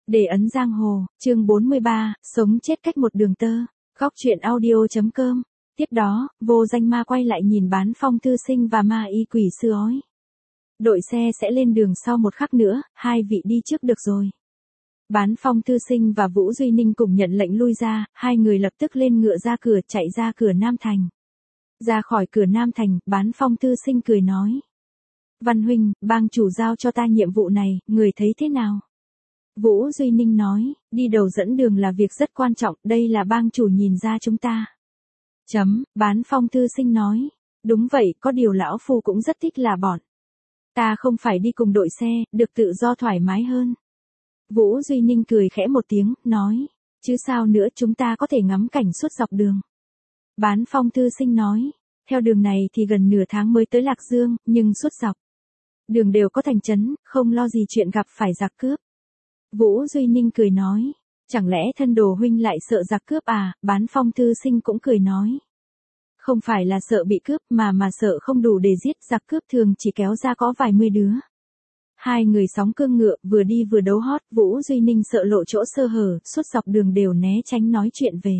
Để ấn giang hồ, chương 43, sống chết cách một đường tơ, góc truyện audio.com. Tiếp đó, Vô Danh Ma quay lại nhìn Bán Phong thư sinh và Ma Y quỷ sư ói. Đội xe sẽ lên đường sau một khắc nữa, hai vị đi trước được rồi. Bán Phong thư sinh và Vũ Duy Ninh cùng nhận lệnh lui ra, hai người lập tức lên ngựa ra cửa chạy ra cửa Nam Thành. Ra khỏi cửa Nam Thành, Bán Phong thư sinh cười nói. Văn huynh, bang chủ giao cho ta nhiệm vụ này, người thấy thế nào? Vũ Duy Ninh nói, đi đầu dẫn đường là việc rất quan trọng, đây là bang chủ nhìn ra chúng ta. Bán Phong thư sinh nói, đúng vậy, có điều lão phu cũng rất thích là bọn. Ta không phải đi cùng đội xe, được tự do thoải mái hơn. Vũ Duy Ninh cười khẽ một tiếng, nói, chứ sao nữa, chúng ta có thể ngắm cảnh suốt dọc đường. Bán Phong thư sinh nói, theo đường này thì gần nửa tháng mới tới Lạc Dương, nhưng suốt dọc đường đều có thành trấn, không lo gì chuyện gặp phải giặc cướp. Vũ Duy Ninh cười nói, chẳng lẽ thân đồ huynh lại sợ giặc cướp à? Bán Phong thư sinh cũng cười nói, không phải là sợ bị cướp mà sợ không đủ để giết, giặc cướp thường chỉ kéo ra có vài mươi đứa. Hai người sóng cương ngựa, vừa đi vừa đấu hót, Vũ Duy Ninh sợ lộ chỗ sơ hở, suốt dọc đường đều né tránh nói chuyện về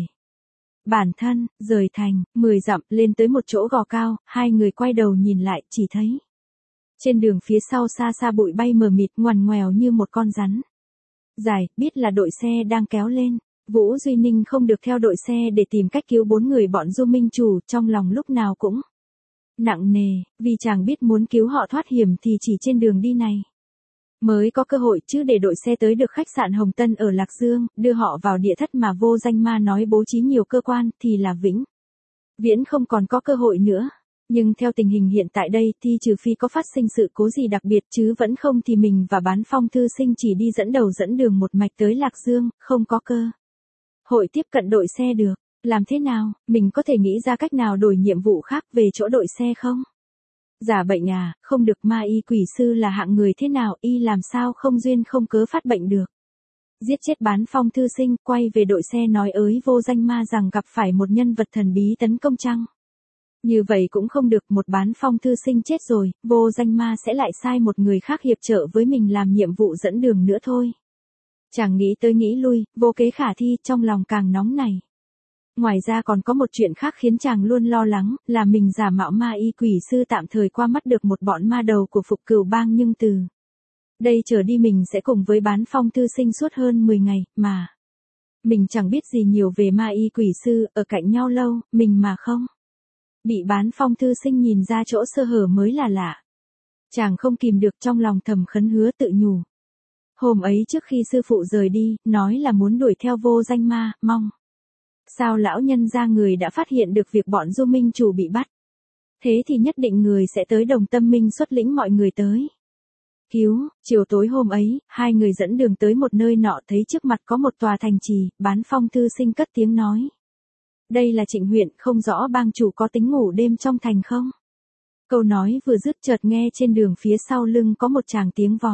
bản thân. Rời thành, 10 dặm, lên tới một chỗ gò cao, hai người quay đầu nhìn lại, chỉ thấy trên đường phía sau xa xa bụi bay mờ mịt, ngoằn ngoèo như một con rắn dài, biết là đội xe đang kéo lên. Vũ Duy Ninh không được theo đội xe để tìm cách cứu 4 người bọn Du Minh Chủ, trong lòng lúc nào cũng nặng nề, vì chàng biết muốn cứu họ thoát hiểm thì chỉ trên đường đi này mới có cơ hội, chứ để đội xe tới được khách sạn Hồng Tân ở Lạc Dương, đưa họ vào địa thất mà Vô Danh Ma nói bố trí nhiều cơ quan, thì là vĩnh viễn không còn có cơ hội nữa. Nhưng theo tình hình hiện tại đây thì trừ phi có phát sinh sự cố gì đặc biệt, chứ vẫn không thì mình và Bán Phong thư sinh chỉ đi dẫn đầu dẫn đường một mạch tới Lạc Dương, không có cơ hội tiếp cận đội xe được. Làm thế nào, mình có thể nghĩ ra cách nào đổi nhiệm vụ khác về chỗ đội xe không? Giả bệnh à, không được, Ma Y quỷ sư là hạng người thế nào, y làm sao không duyên không cớ phát bệnh được. Giết chết Bán Phong thư sinh, quay về đội xe nói ới Vô Danh Ma rằng gặp phải một nhân vật thần bí tấn công chăng? Như vậy cũng không được, một Bán Phong thư sinh chết rồi, Vô Danh Ma sẽ lại sai một người khác hiệp trợ với mình làm nhiệm vụ dẫn đường nữa thôi. Chàng nghĩ tới nghĩ lui, vô kế khả thi, trong lòng càng nóng này. Ngoài ra còn có một chuyện khác khiến chàng luôn lo lắng, là mình giả mạo Ma Y quỷ sư tạm thời qua mắt được một bọn ma đầu của Phục Cửu Bang, nhưng từ đây trở đi mình sẽ cùng với Bán Phong thư sinh suốt hơn 10 ngày, mà mình chẳng biết gì nhiều về Ma Y quỷ sư, ở cạnh nhau lâu, mình mà không bị Bán Phong thư sinh nhìn ra chỗ sơ hở mới là lạ. Chàng không kìm được, trong lòng thầm khấn hứa tự nhủ. Hôm ấy trước khi sư phụ rời đi, nói là muốn đuổi theo Vô Danh Ma, mong sao lão nhân ra người đã phát hiện được việc bọn Du Minh Chủ bị bắt. Thế thì nhất định người sẽ tới Đồng Tâm Minh xuất lĩnh mọi người tới cứu. Chiều tối hôm ấy, hai người dẫn đường tới một nơi nọ, thấy trước mặt có một tòa thành trì. Bán Phong thư sinh cất tiếng nói, đây là Trịnh huyện, không rõ bang chủ có tính ngủ đêm trong thành không? Câu nói vừa dứt chợt nghe trên đường phía sau lưng có một tràng tiếng vó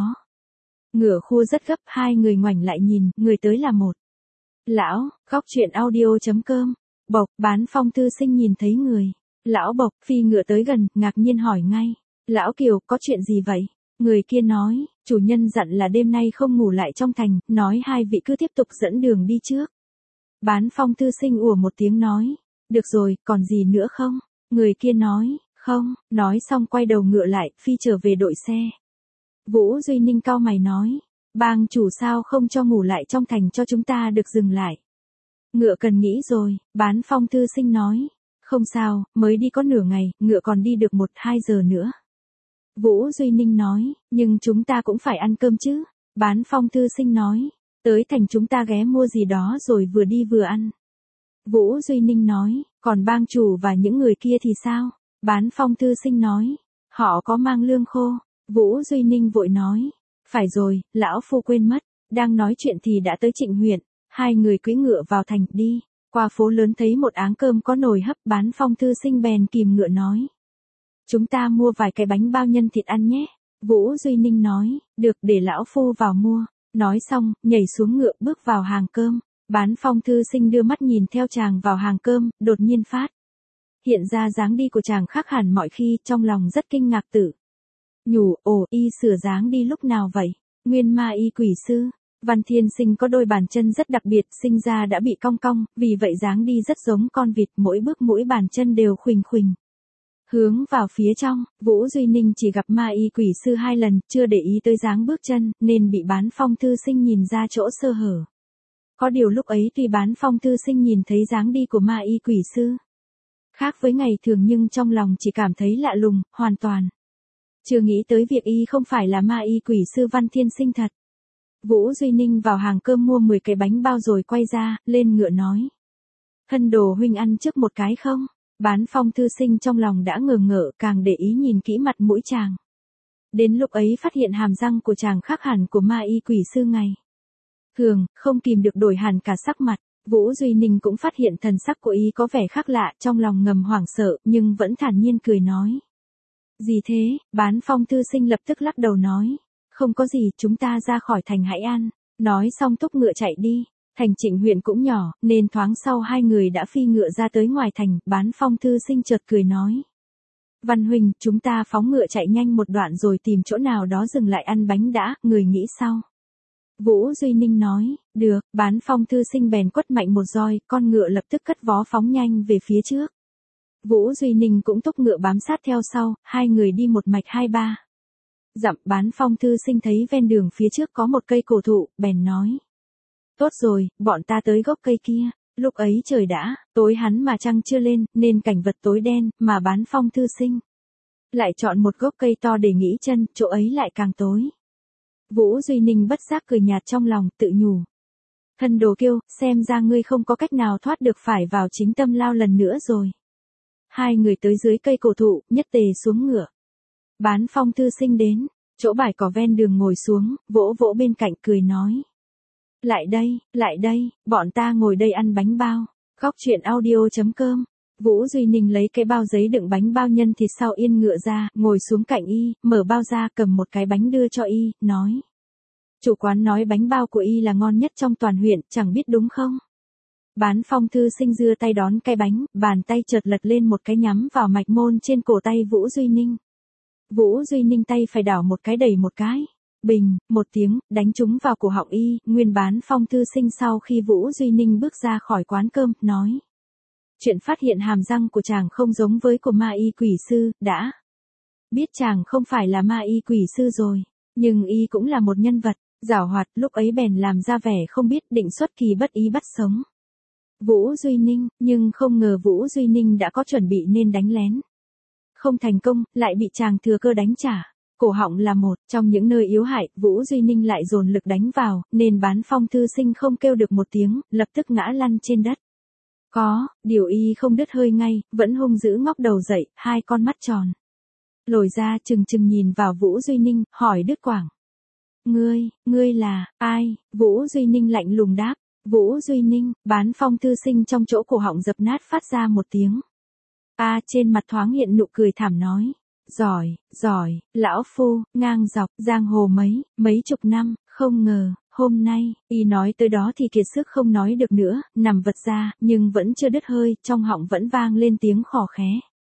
ngựa khua rất gấp, hai người ngoảnh lại nhìn, người tới là một lão. Góc truyện audio.com. Bộc. Bán Phong thư sinh nhìn thấy người lão Bộc phi ngựa tới gần, ngạc nhiên hỏi ngay, lão Kiều, có chuyện gì vậy? Người kia nói, chủ nhân dặn là đêm nay không ngủ lại trong thành, nói hai vị cứ tiếp tục dẫn đường đi trước. Bán Phong thư sinh ủa một tiếng nói, được rồi, còn gì nữa không? Người kia nói, không. Nói xong quay đầu ngựa lại, phi trở về đội xe. Vũ Duy Ninh cau mày nói, bang chủ sao không cho ngủ lại trong thành cho chúng ta được dừng lại? Ngựa cần nghĩ rồi. Bán Phong thư sinh nói, không sao, mới đi có nửa ngày, ngựa còn đi được 1-2 giờ nữa. Vũ Duy Ninh nói, nhưng chúng ta cũng phải ăn cơm chứ. Bán Phong thư sinh nói, tới thành chúng ta ghé mua gì đó rồi vừa đi vừa ăn. Vũ Duy Ninh nói, còn bang chủ và những người kia thì sao? Bán Phong thư sinh nói, họ có mang lương khô. Vũ Duy Ninh vội nói, phải rồi, lão phu quên mất. Đang nói chuyện thì đã tới Trịnh huyện. Hai người cưỡi ngựa vào thành, đi qua phố lớn thấy một áng cơm có nồi hấp. Bán Phong thư sinh bèn kìm ngựa nói, chúng ta mua vài cái bánh bao nhân thịt ăn nhé. Vũ Duy Ninh nói, được, để lão phu vào mua. Nói xong, nhảy xuống ngựa bước vào hàng cơm. Bán Phong thư sinh đưa mắt nhìn theo chàng vào hàng cơm, đột nhiên phát hiện ra dáng đi của chàng khác hẳn mọi khi, trong lòng rất kinh ngạc tự nhủ, ồ, y sửa dáng đi lúc nào vậy? Nguyên Ma Y quỷ sư. Văn Thiên Sinh có đôi bàn chân rất đặc biệt, sinh ra đã bị cong cong, vì vậy dáng đi rất giống con vịt, mỗi bước mỗi bàn chân đều khuỳnh khuỳnh. Hướng vào phía trong, Vũ Duy Ninh chỉ gặp ma y quỷ sư 2 lần, chưa để ý tới dáng bước chân, nên bị Bán Phong thư sinh nhìn ra chỗ sơ hở. Có điều lúc ấy tuy Bán Phong thư sinh nhìn thấy dáng đi của ma y quỷ sư khác với ngày thường, nhưng trong lòng chỉ cảm thấy lạ lùng, hoàn toàn chưa nghĩ tới việc y không phải là ma y quỷ sư Văn Thiên Sinh thật. Vũ Duy Ninh vào hàng cơm mua 10 cái bánh bao rồi quay ra, lên ngựa nói. Thân đồ huynh ăn trước một cái không? Bán Phong thư sinh trong lòng đã ngờ ngợ, càng để ý nhìn kỹ mặt mũi chàng. Đến lúc ấy phát hiện hàm răng của chàng khác hẳn của ma y quỷ sư ngày thường, không kìm được đổi hẳn cả sắc mặt. Vũ Duy Ninh cũng phát hiện thần sắc của y có vẻ khác lạ, trong lòng ngầm hoảng sợ, nhưng vẫn thản nhiên cười nói. Gì thế? Bán Phong thư sinh lập tức lắc đầu nói. Không có gì, chúng ta ra khỏi thành hãy ăn. Nói xong thúc ngựa chạy đi. Thành Trịnh huyện cũng nhỏ, nên thoáng sau hai người đã phi ngựa ra tới ngoài thành. Bán Phong thư sinh chợt cười nói. Văn huynh, chúng ta phóng ngựa chạy nhanh một đoạn rồi tìm chỗ nào đó dừng lại ăn bánh đã, người nghĩ sao? Vũ Duy Ninh nói, được. Bán Phong thư sinh bèn quất mạnh một roi, con ngựa lập tức cất vó phóng nhanh về phía trước. Vũ Duy Ninh cũng thúc ngựa bám sát theo sau, hai người đi một mạch 2-3 dặm. Bán Phong thư sinh thấy ven đường phía trước có một cây cổ thụ, bèn nói. Tốt rồi, bọn ta tới gốc cây kia. Lúc ấy trời đã tối hắn mà trăng chưa lên, nên cảnh vật tối đen, mà Bán Phong thư sinh lại chọn một gốc cây to để nghỉ chân, chỗ ấy lại càng tối. Vũ Duy Ninh bất giác cười nhạt trong lòng, tự nhủ. Thân đồ kiêu, xem ra ngươi không có cách nào thoát được, phải vào chính tâm lao lần nữa rồi. Hai người tới dưới cây cổ thụ, nhất tề xuống ngựa. Bán Phong thư sinh đến, chỗ bãi cỏ ven đường ngồi xuống, vỗ vỗ bên cạnh cười nói. Lại đây, bọn ta ngồi đây ăn bánh bao. Góc truyện audio.com. Vũ Duy Ninh lấy cái bao giấy đựng bánh bao nhân thịt sau yên ngựa ra, ngồi xuống cạnh y, mở bao ra cầm một cái bánh đưa cho y, nói. Chủ quán nói bánh bao của y là ngon nhất trong toàn huyện, chẳng biết đúng không? Bán Phong thư sinh giơ tay đón cái bánh, bàn tay chợt lật lên một cái nhắm vào mạch môn trên cổ tay Vũ Duy Ninh. Vũ Duy Ninh tay phải đảo một cái đẩy một cái. Bình, một tiếng, đánh trúng vào cổ họng y. Nguyên Bán Phong thư sinh sau khi Vũ Duy Ninh bước ra khỏi quán cơm, nói. Chuyện phát hiện hàm răng của chàng không giống với của ma y quỷ sư, đã biết chàng không phải là ma y quỷ sư rồi. Nhưng y cũng là một nhân vật giảo hoạt, lúc ấy bèn làm ra vẻ không biết, định xuất kỳ bất ý bắt sống Vũ Duy Ninh, nhưng không ngờ Vũ Duy Ninh đã có chuẩn bị nên đánh lén. Không thành công, lại bị chàng thừa cơ đánh trả. Cổ họng là một trong những nơi yếu hại, Vũ Duy Ninh lại dồn lực đánh vào, nên Bán Phong thư sinh không kêu được một tiếng, lập tức ngã lăn trên đất. Điều y không đứt hơi ngay, vẫn hung dữ ngóc đầu dậy, hai con mắt tròn lồi ra trừng trừng nhìn vào Vũ Duy Ninh, hỏi đứt quãng. Ngươi là ai? Vũ Duy Ninh lạnh lùng đáp. Vũ Duy Ninh. Bán Phong thư sinh trong chỗ cổ họng dập nát phát ra một tiếng. Trên mặt thoáng hiện nụ cười thảm nói. Giỏi, lão phu, ngang dọc, giang hồ mấy chục năm, không ngờ, hôm nay, y nói tới đó thì kiệt sức không nói được nữa, nằm vật ra, nhưng vẫn chưa đứt hơi, trong họng vẫn vang lên tiếng khò khé.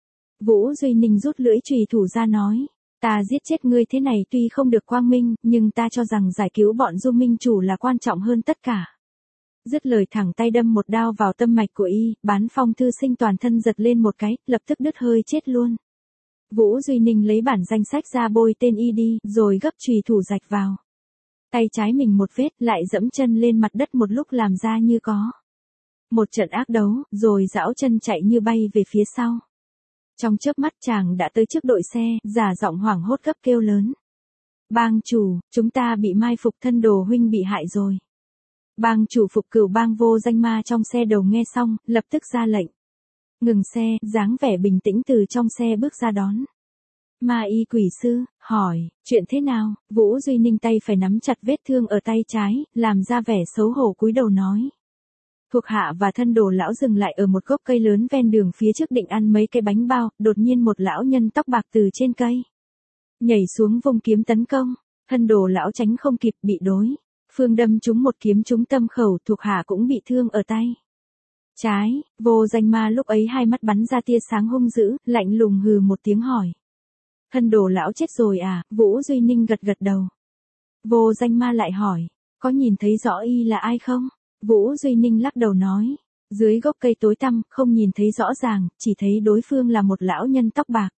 Vũ Duy Ninh rút lưỡi chùy thủ ra nói. Ta giết chết ngươi thế này tuy không được quang minh, nhưng ta cho rằng giải cứu bọn Du Minh chủ là quan trọng hơn tất cả. Dứt lời thẳng tay đâm một đao vào tâm mạch của y, Bán Phong thư sinh toàn thân giật lên một cái, lập tức đứt hơi chết luôn. Vũ Duy Ninh lấy bản danh sách ra bôi tên y đi, rồi gấp chùy thủ rạch vào tay trái mình một vết, lại dẫm chân lên mặt đất một lúc làm ra như có một trận ác đấu, rồi gião chân chạy như bay về phía sau. Trong chớp mắt chàng đã tới trước đội xe, giả giọng hoảng hốt gấp kêu lớn. Bang chủ, chúng ta bị mai phục, thân đồ huynh bị hại rồi. Bang chủ Phục Cửu Bang Vô Danh Ma trong xe đầu nghe xong, lập tức ra lệnh. Ngừng xe, dáng vẻ bình tĩnh từ trong xe bước ra đón. Ma y quỷ sư, hỏi, chuyện thế nào? Vũ Duy Ninh tay phải nắm chặt vết thương ở tay trái, làm ra vẻ xấu hổ cúi đầu nói. Thuộc hạ và thân đồ lão dừng lại ở một gốc cây lớn ven đường phía trước định ăn mấy cái bánh bao, đột nhiên một lão nhân tóc bạc từ trên cây nhảy xuống vung kiếm tấn công. Thân đồ lão tránh không kịp, bị đối phương đâm trúng một kiếm trúng tâm khẩu, thuộc hạ cũng bị thương ở tay trái. Vô Danh Ma lúc ấy hai mắt bắn ra tia sáng hung dữ, lạnh lùng hừ một tiếng hỏi. Thân đồ lão chết rồi à? Vũ Duy Ninh gật gật đầu. Vô Danh Ma lại hỏi. Có nhìn thấy rõ y là ai không? Vũ Duy Ninh lắc đầu nói. Dưới gốc cây tối tăm, không nhìn thấy rõ ràng, chỉ thấy đối phương là một lão nhân tóc bạc.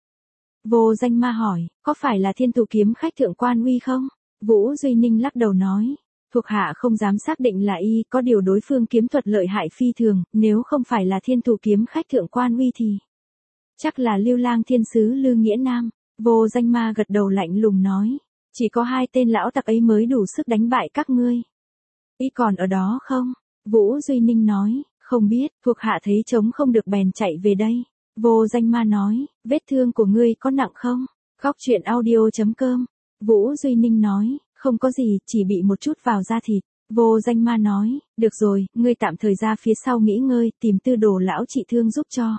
Vô Danh Ma hỏi, có phải là Thiên Thủ Kiếm Khách Thượng Quan Uy không? Vũ Duy Ninh lắc đầu nói. Thuộc hạ không dám xác định là y, có điều đối phương kiếm thuật lợi hại phi thường, nếu không phải là Thiên Thủ Kiếm Khách Thượng Quan Uy thì chắc là Lưu Lang Thiên Sứ Lư Nghĩa Nam. Vô Danh Ma gật đầu lạnh lùng nói. Chỉ có 2 tên lão tặc ấy mới đủ sức đánh bại các ngươi. Y còn ở đó không? Vũ Duy Ninh nói. Không biết, thuộc hạ thấy trống không được bèn chạy về đây. Vô Danh Ma nói. Vết thương của ngươi có nặng không? Góc truyện audio.com. Vũ Duy Ninh nói. Không có gì, chỉ bị một chút vào da thịt. Vô Danh Ma nói. Được rồi, ngươi tạm thời ra phía sau nghỉ ngơi, tìm Tư Đồ lão trị thương giúp cho.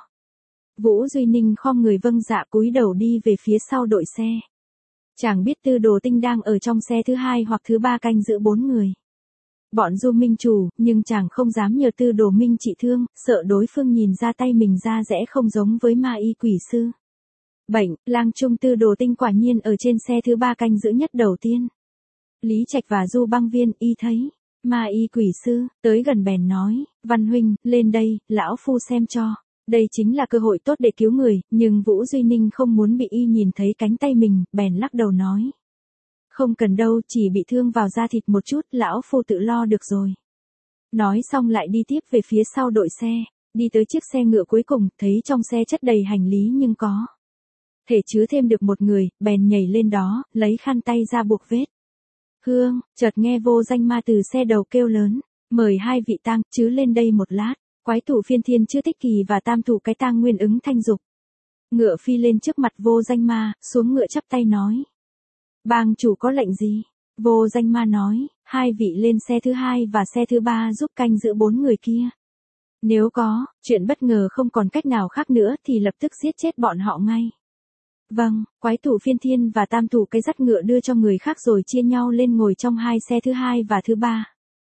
Vũ Duy Ninh khom người vâng dạ cúi đầu đi về phía sau đội xe. Chàng biết Tư Đồ Tinh đang ở trong xe thứ 2 hoặc thứ 3 canh giữ 4 người. Bọn Du Minh Chủ, nhưng chàng không dám nhờ Tư Đồ Minh trị thương, sợ đối phương nhìn ra tay mình ra rẽ không giống với ma y quỷ sư. Bệnh, Lang Trung Tư Đồ Tinh quả nhiên ở trên xe thứ 3 canh giữ nhất đầu tiên. Lý Trạch và Du Băng Viên y thấy. Ma y quỷ sư, tới gần bèn nói, Văn huynh, lên đây, lão phu xem cho. Đây chính là cơ hội tốt để cứu người, nhưng Vũ Duy Ninh không muốn bị y nhìn thấy cánh tay mình, bèn lắc đầu nói. Không cần đâu, chỉ bị thương vào da thịt một chút, lão phu tự lo được rồi. Nói xong lại đi tiếp về phía sau đội xe, đi tới chiếc xe ngựa cuối cùng, thấy trong xe chất đầy hành lý nhưng có thể chứa thêm được một người, bèn nhảy lên đó, lấy khăn tay ra buộc vết. Hương, chợt nghe Vô Danh Ma từ xe đầu kêu lớn, mời 2 vị tang chứ lên đây một lát. Quái thủ Phiên Thiên Chư Tích Kỳ và tam thủ cái tang Nguyên ứng thanh dục. Ngựa phi lên trước mặt Vô Danh Ma, xuống ngựa chắp tay nói. Bang chủ có lệnh gì? Vô Danh Ma nói, 2 vị lên xe thứ 2 và xe thứ 3 giúp canh giữ 4 người kia. Nếu có, chuyện bất ngờ không còn cách nào khác nữa thì lập tức giết chết bọn họ ngay. Vâng, quái thủ Phiên Thiên và tam thủ cái dắt ngựa đưa cho người khác rồi chia nhau lên ngồi trong 2 xe thứ 2 và thứ 3.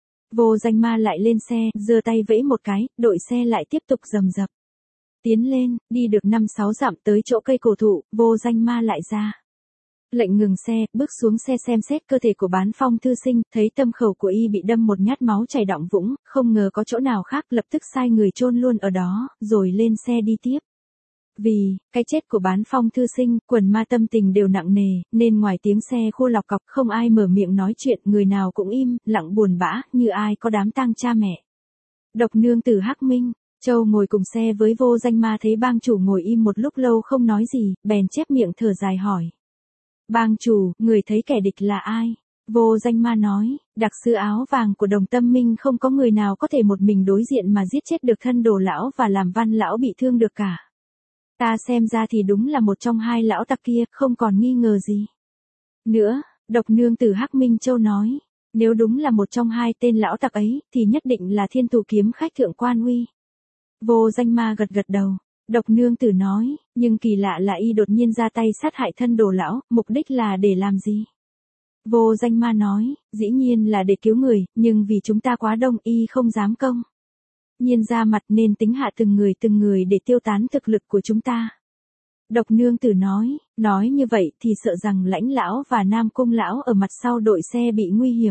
Vô Danh Ma lại lên xe, giơ tay vẫy một cái, đội xe lại tiếp tục rầm rập. Tiến lên, đi được 5-6 dặm tới chỗ cây cổ thụ, Vô Danh Ma lại ra. Lệnh ngừng xe, bước xuống xe xem xét cơ thể của Bán Phong thư sinh, thấy tâm khẩu của y bị đâm một nhát máu chảy đọng vũng, không ngờ có chỗ nào khác, lập tức sai người chôn luôn ở đó, rồi lên xe đi tiếp. Vì cái chết của Bán Phong thư sinh, quần ma tâm tình đều nặng nề, nên ngoài tiếng xe khô lọc cọc không ai mở miệng nói chuyện, người nào cũng im, lặng buồn bã, như ai có đám tang cha mẹ. Độc nương tử Hắc Minh, Châu ngồi cùng xe với Vô Danh Ma thấy bang chủ ngồi im một lúc lâu không nói gì, bèn chép miệng thở dài hỏi. Bang chủ, người thấy kẻ địch là ai? Vô Danh Ma nói, đặc sư áo vàng của Đồng Tâm Minh không có người nào có thể một mình đối diện mà giết chết được Thân Đồ lão và làm Văn lão bị thương được cả. Ta xem ra thì đúng là một trong 2 lão tặc kia, không còn nghi ngờ gì. Nữa, độc nương tử Hắc Minh Châu nói, nếu đúng là một trong 2 tên lão tặc ấy, thì nhất định là Thiên Thủ Kiếm Khách Thượng Quan Uy. Vô Danh Ma gật gật đầu, độc nương tử nói, nhưng kỳ lạ là y đột nhiên ra tay sát hại Thân Đồ lão, mục đích là để làm gì? Vô Danh Ma nói, dĩ nhiên là để cứu người, nhưng vì chúng ta quá đông y không dám công. Nhiên ra mặt nên tính hạ từng người để tiêu tán thực lực của chúng ta. Độc nương tử nói như vậy thì sợ rằng Lãnh lão và Nam Cung lão ở mặt sau đội xe bị nguy hiểm.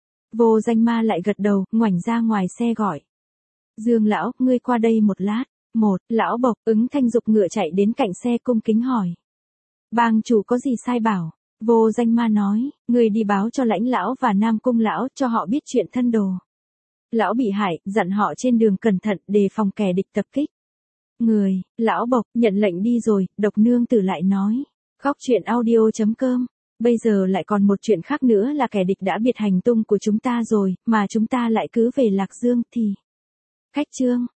Vô Danh Ma lại gật đầu, ngoảnh ra ngoài xe gọi. Dương lão, ngươi qua đây một lát. Một, lão bộc, ứng thanh dục ngựa chạy đến cạnh xe cung kính hỏi. Bang chủ có gì sai bảo? Vô Danh Ma nói, ngươi đi báo cho Lãnh lão và Nam Cung lão cho họ biết chuyện Thân Đồ lão bị hại, dặn họ trên đường cẩn thận đề phòng kẻ địch tập kích. Lão bộc, nhận lệnh đi rồi, độc nương tử lại nói. Góc truyện audio.com. Bây giờ lại còn một chuyện khác nữa là kẻ địch đã biệt hành tung của chúng ta rồi, mà chúng ta lại cứ về Lạc Dương thì. Cách chương.